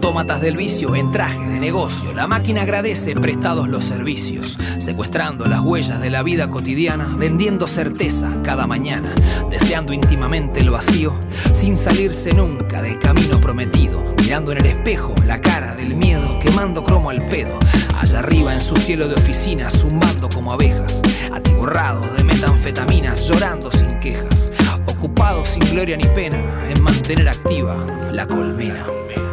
Autómatas del vicio en traje de negocio. La máquina agradece prestados los servicios, secuestrando las huellas de la vida cotidiana, vendiendo certeza cada mañana, deseando íntimamente el vacío, sin salirse nunca del camino prometido, mirando en el espejo la cara del miedo, quemando cromo al pedo, allá arriba en su cielo de oficina, zumbando como abejas, atiborrados de metanfetaminas, llorando sin quejas, ocupados sin gloria ni pena en mantener activa la colmena.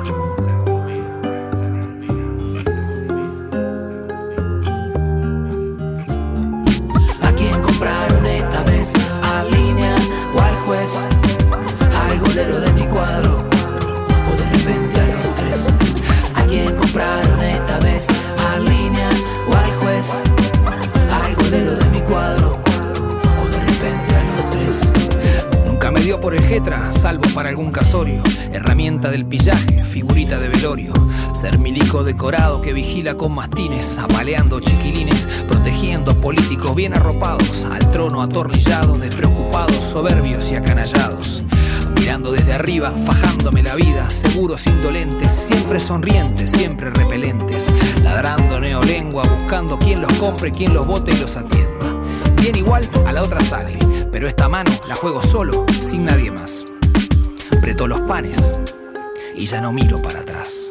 ¿A quién compraron esta vez? ¿A Línea o al juez? ¿Al golero de mi cuadro? ¿O de repente a los tres? ¿A quién compraron esta vez? ¿A Línea o al juez? ¿Al golero de mi cuadro? ¿O de repente a los tres? Nunca me dio por el jetra, salvo para algún casorio, herramienta del pillaje, figurita de velorio, ser milico decorado que vigila con mastines, apaleando chiquilines, protegiendo políticos bien arropados, al trono atornillados, despreocupados, soberbios y acanallados, mirando desde arriba, fajándome la vida, seguros, indolentes, siempre sonrientes, siempre repelentes, ladrando neolengua, buscando quien los compre, quien los vote y los atienda. Bien igual a la otra sale, pero esta mano la juego solo, sin nadie más. Preto los panes y ya no miro para atrás.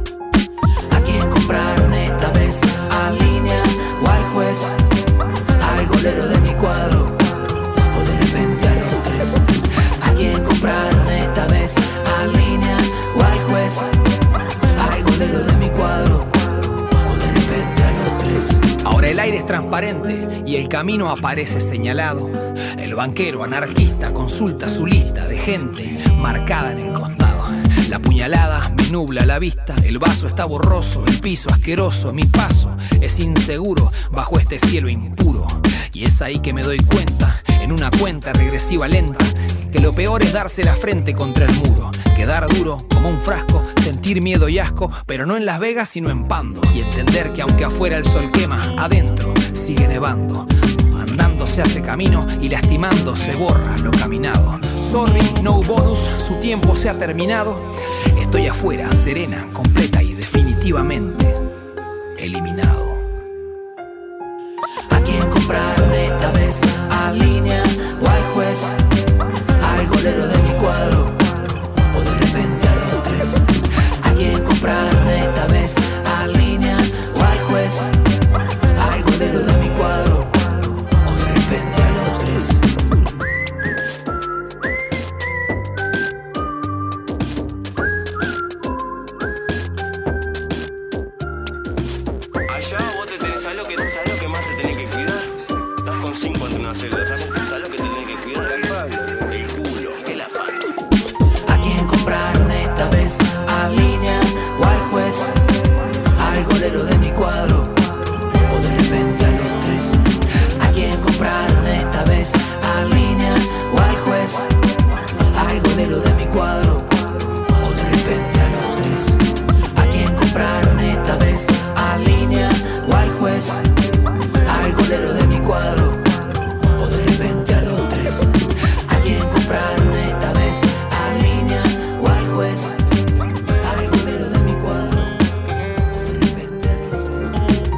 ¿A quién compraron esta vez? ¿A Línea o al juez? ¿Al golero de mi cuadro? ¿O de repente a los tres? ¿A quién compraron esta vez? ¿A Línea o al juez? ¿Al golero de mi cuadro? ¿O de repente a los tres? Ahora el aire es transparente y el camino aparece señalado. El banquero anarquista consulta su lista de gente marcada en el costado. La puñalada me nubla la vista, el vaso está borroso, el piso asqueroso, mi paso es inseguro bajo este cielo impuro. Y es ahí que me doy cuenta, en una cuenta regresiva lenta, que lo peor es darse la frente contra el muro, quedar duro como un frasco, sentir miedo y asco, pero no en Las Vegas sino en Pando, y entender que aunque afuera el sol quema, adentro sigue nevando. Andando se hace camino y lastimando se borra lo caminado. Sorry, no bonus, su tiempo se ha terminado. Estoy afuera, serena, completa y definitivamente eliminado. ¿A quién compraron esta vez? ¿A Línea o al juez? ¿Al golero de mi cuadro? ¿O de repente a los tres? ¿A quién compraron esta vez? ¿A Línea o al juez? ¿Al golero de mi cuadro? ¿O de repente a los tres? Allá vos te tenés, ¿sabés lo que más te tenés que cuidar? Estás con 5 ante una celda, ¿sabés lo que te tenés que cuidar? El culo, que la pata. ¿A quién compraron esta vez? ¿A Línea o al juez? ¿Al golero de mi cuadro? ¿O de repente a los tres? ¿A quién compraron esta vez? ¿A Línea o al juez? ¿Al golero de mi cuadro? ¿O de repente a los tres? ¿A quién compraron esta vez? ¿A Línea o al juez? ¿Al golero de mi cuadro? ¿O de repente a los tres? ¿A quién compraron esta vez? ¿A Línea o al juez? ¿Al golero de mi cuadro? ¿O de repente a los tres?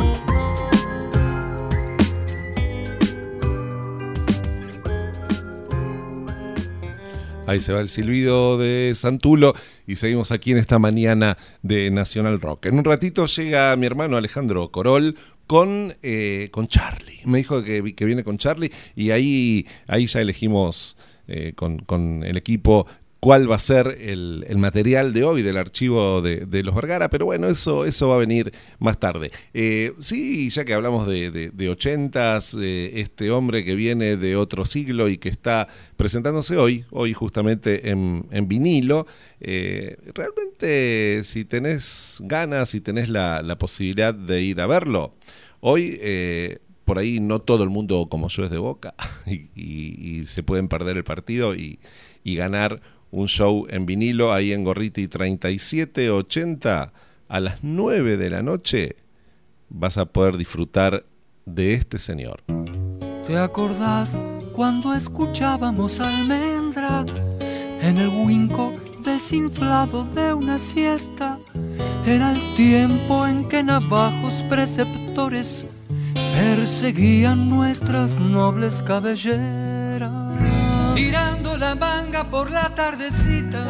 Ahí se va el silbido de Santulo y seguimos aquí en esta mañana de Nacional Rock. En un ratito llega mi hermano Alejandro Corol con Charlie. Me dijo que viene con Charlie y ahí ya elegimos con el equipo cuál va a ser el material de hoy del archivo de los Vergara, pero bueno, eso va a venir más tarde. Sí, ya que hablamos de 80s, este hombre que viene de otro siglo y que está presentándose hoy justamente en vinilo, realmente si tenés ganas, si tenés la posibilidad de ir a verlo, hoy por ahí no todo el mundo como yo es de Boca y se pueden perder el partido y ganar un show en vinilo ahí en Gorriti 3780 a las 9 de la noche. Vas a poder disfrutar de este señor. ¿Te acordás cuando escuchábamos Almendra en el Winco desinflado de una siesta? Era el tiempo en que navajos preceptores perseguían nuestras nobles cabelleras. Tirando la manga por la tardecita,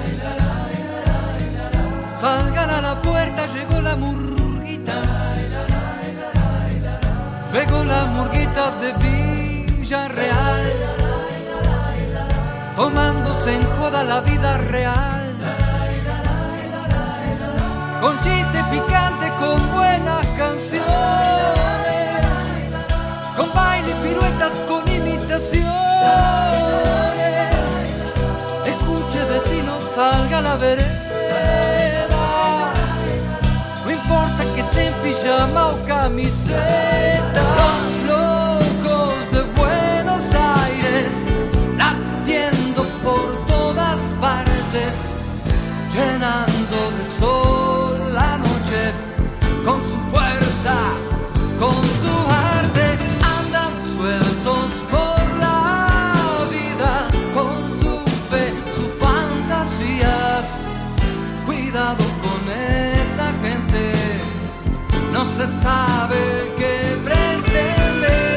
salgan a la puerta, llegó la murguita. Llegó la murguita de Villarreal, tomándose en joda la vida real. Con chiste picante, con buenas canciones, con baile y piruetas, con imitaciones. Escuche vecino, salga a la vereda, no importa que esté en pijama o camiseta. Los locos de Buenos Aires, latiendo por todas partes, llenando de sol la noche, con su fuerza, con su arte, andan sueltos por la vida, con su fe, su fantasía. Cuidado con esa gente, no se sabe qué pretender.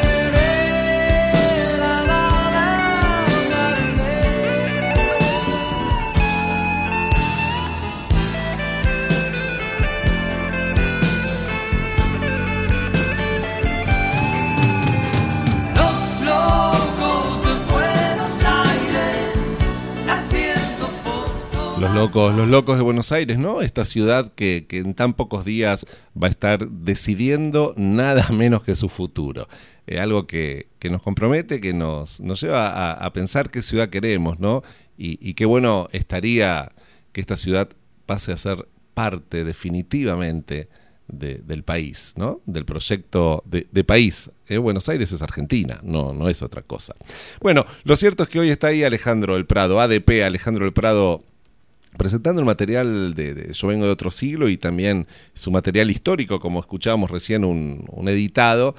Los locos de Buenos Aires, ¿no? Esta ciudad que en tan pocos días va a estar decidiendo nada menos que su futuro. Algo que nos compromete, que nos lleva a pensar qué ciudad queremos, ¿no? Y qué bueno estaría que esta ciudad pase a ser parte definitivamente del país, ¿no? Del proyecto de país. Buenos Aires es Argentina, no es otra cosa. Bueno, lo cierto es que hoy está ahí Alejandro del Prado, ADP, Alejandro del Prado, presentando el material de Yo vengo de otro siglo y también su material histórico, como escuchábamos recién, un editado.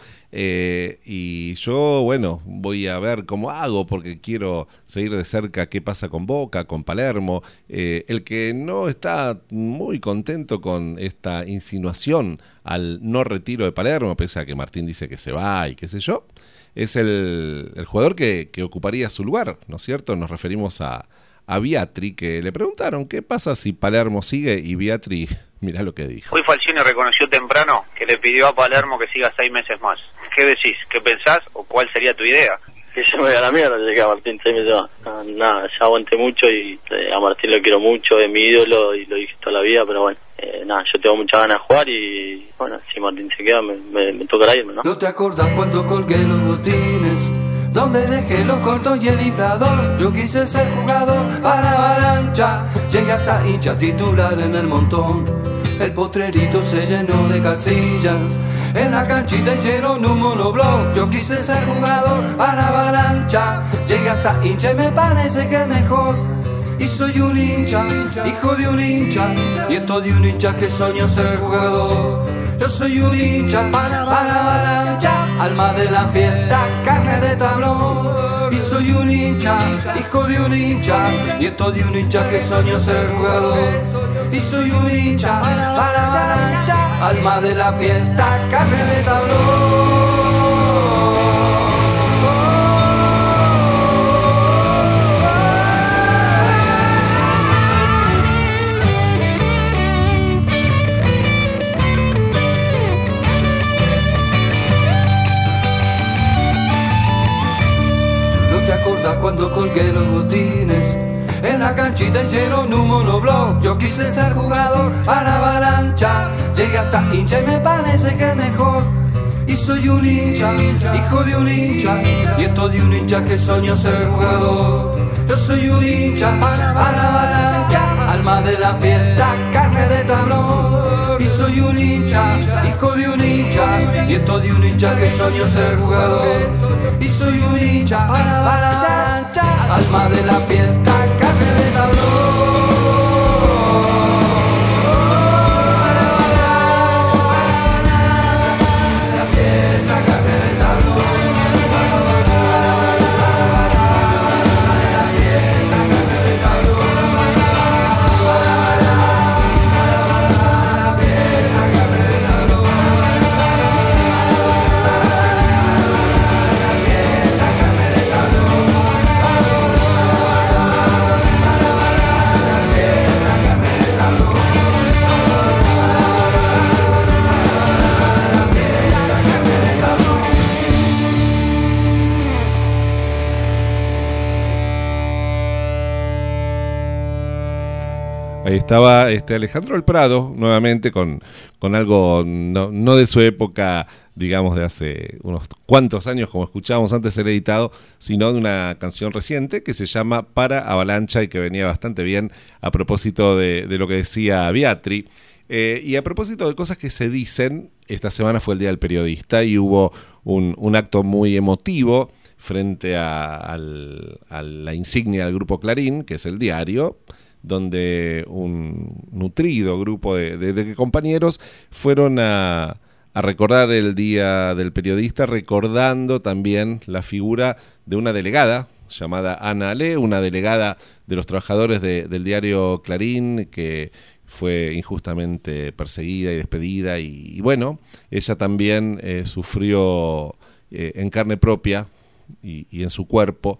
Y yo, bueno, voy a ver cómo hago, porque quiero seguir de cerca qué pasa con Boca, con Palermo. El que no está muy contento con esta insinuación al no retiro de Palermo, pese a que Martín dice que se va y qué sé yo, es el jugador que ocuparía su lugar, ¿no es cierto? Nos referimos a Viatri, que le preguntaron qué pasa si Palermo sigue, y Viatri, mirá lo que dijo. Hoy Falcioni reconoció temprano que le pidió a Palermo que siga 6 meses más. ¿Qué decís? ¿Qué pensás? ¿O cuál sería tu idea? Que se me vaya a la mierda, llegué a Martín 6 meses más. Nada, ya aguanté mucho y a Martín lo quiero mucho, es mi ídolo y lo dije toda la vida, pero bueno, nada, yo tengo muchas ganas de jugar y bueno, si Martín se queda me tocará irme, ¿no? ¿No te acordás cuando colgué los botines? Donde dejé los cortos y el inflador. Yo quise ser jugador para Avalancha, llegué hasta hincha titular en el montón. El potrerito se llenó de casillas, en la canchita hicieron un monoblog. Yo quise ser jugador para Avalancha, llegué hasta hincha y me parece que es mejor. Y soy un hincha, hijo de un hincha, nieto de un hincha que soñó ser jugador. Yo soy un hincha para Avalancha, alma de la fiesta, carne de tablón. Y soy un hincha, hijo de un hincha, nieto de un hincha que soñó ser jugador. Y soy un hincha para Avalancha, alma de la fiesta, carne de tablón. Cuando colgué los botines, en la canchita hicieron un monoblog. Yo quise ser jugador para Avalancha, llegué hasta hincha y me parece que mejor. Y soy un hincha, hijo de un hincha, nieto de un hincha que soñó ser jugador. Yo soy un hincha para Avalancha, alma de la fiesta, carne de tablón. Y soy un hincha, hijo de un hincha, nieto de un hincha que soñó ser jugador. Y soy un hincha para Avalancha, alma de la fiesta, carne de tablón. Ahí estaba Alejandro El Prado, nuevamente con algo no de su época, digamos, de hace unos cuantos años, como escuchábamos antes ser editado, sino de una canción reciente que se llama Para Avalancha y que venía bastante bien a propósito de lo que decía Beatri. Y a propósito de cosas que se dicen, esta semana fue el Día del Periodista y hubo un acto muy emotivo frente a la insignia del Grupo Clarín, que es el diario, donde un nutrido grupo de compañeros fueron a recordar el Día del Periodista, recordando también la figura de una delegada llamada Ana Ale, una delegada de los trabajadores del diario Clarín, que fue injustamente perseguida y despedida, y bueno, ella también sufrió en carne propia y en su cuerpo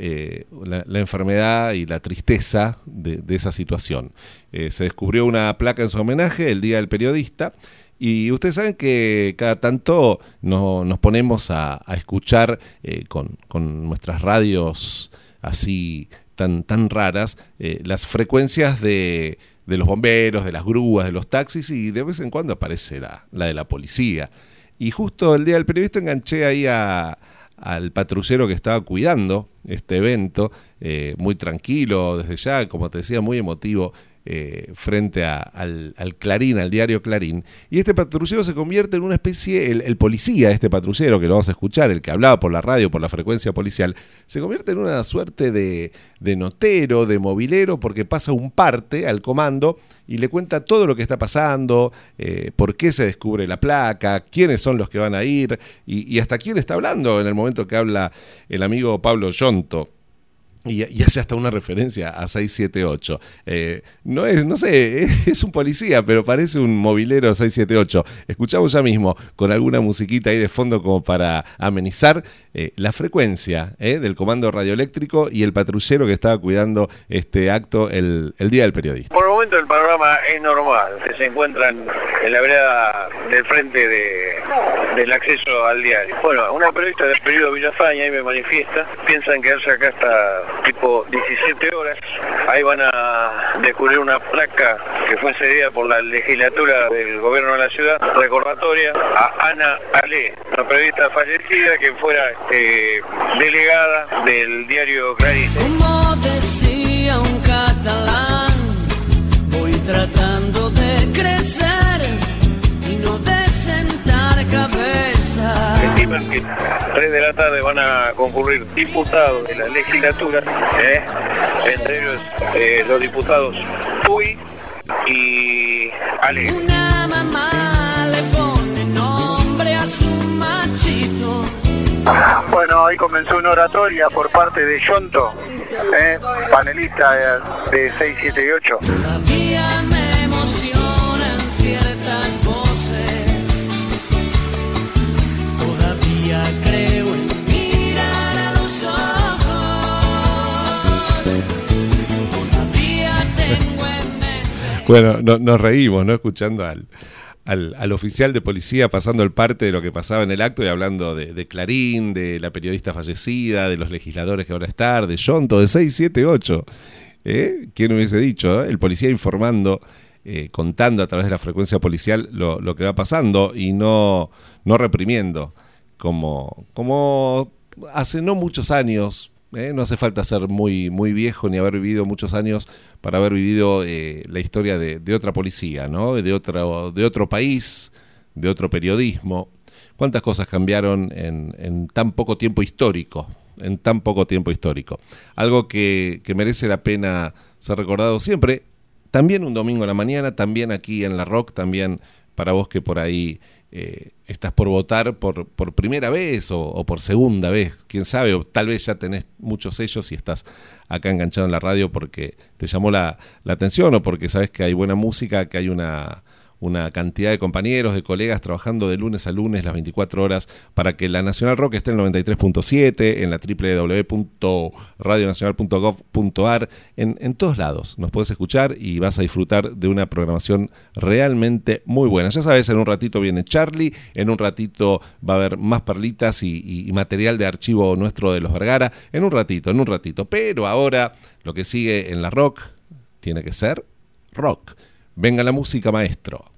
la enfermedad y la tristeza de esa situación. Se descubrió una placa en su homenaje el Día del Periodista, y ustedes saben que cada tanto nos ponemos a escuchar con nuestras radios así tan raras las frecuencias de los bomberos, de las grúas, de los taxis, y de vez en cuando aparece la de la policía. Y justo el Día del Periodista enganché ahí al patrullero que estaba cuidando este evento, muy tranquilo desde ya, como te decía, muy emotivo, frente al Clarín, al diario Clarín. Y este patrullero se convierte en una especie, el policía, este patrullero que lo vamos a escuchar, el que hablaba por la radio, por la frecuencia policial, se convierte en una suerte de notero, de movilero, porque pasa un parte al comando y le cuenta todo lo que está pasando, por qué se descubre la placa, quiénes son los que van a ir y hasta quién está hablando en el momento que habla el amigo Pablo Yonto. Y hace hasta una referencia a 678. No sé, es un policía, pero parece un movilero 678. Escuchamos ya mismo con alguna musiquita ahí de fondo como para amenizar la frecuencia del comando radioeléctrico y el patrullero que estaba cuidando este acto el Día del Periodista. Por el momento el panorama es normal. Se encuentran en la vereda del frente del acceso al diario. Bueno, una periodista del periodo Villafaña ahí me manifiesta. Piensan quedarse acá hasta tipo 17 horas, ahí van a descubrir una placa que fue cedida por la legislatura del gobierno de la ciudad, recordatoria a Ana Ale, una periodista fallecida que fuera delegada del diario Clarín. Como decía un catalán, voy tratando de crecer y no de sentar cabeza. Estiman que 3 de la tarde van a concurrir diputados de la legislatura, entre ellos los diputados Puy y Ale. Una mamá le pone nombre a su machito. Bueno, ahí comenzó una oratoria por parte de Yonto, panelista de 678. Todavía me emocionan ciertas voces, todavía creo en mirar a los ojos, todavía tengo en mente. Bueno, nos reímos, ¿no? Escuchando al oficial de policía pasando el parte de lo que pasaba en el acto y hablando de Clarín, de la periodista fallecida, de los legisladores que van a estar, de Yonto, de 678. ¿Quién hubiese dicho? El policía informando, contando a través de la frecuencia policial lo que va pasando y no reprimiendo, como hace no muchos años. No hace falta ser muy viejo ni haber vivido muchos años para haber vivido la historia de otra policía, ¿no? De otro país, de otro periodismo. ¿Cuántas cosas cambiaron en tan poco tiempo histórico? Algo que merece la pena ser recordado siempre. También un domingo a la mañana, también aquí en La Rock, también para vos que por ahí estás por votar por primera vez o por segunda vez, quién sabe, o tal vez ya tenés muchos sellos y estás acá enganchado en la radio porque te llamó la atención o porque sabes que hay buena música, que hay una cantidad de compañeros, de colegas trabajando de lunes a lunes las 24 horas para que la Nacional Rock esté en el 93.7, en la www.radionacional.gov.ar, en todos lados. Nos podés escuchar y vas a disfrutar de una programación realmente muy buena. Ya sabes, en un ratito viene Charlie, en un ratito va a haber más perlitas y material de archivo nuestro de los Vergara, en un ratito. Pero ahora lo que sigue en la Rock tiene que ser rock. Venga la música, maestro.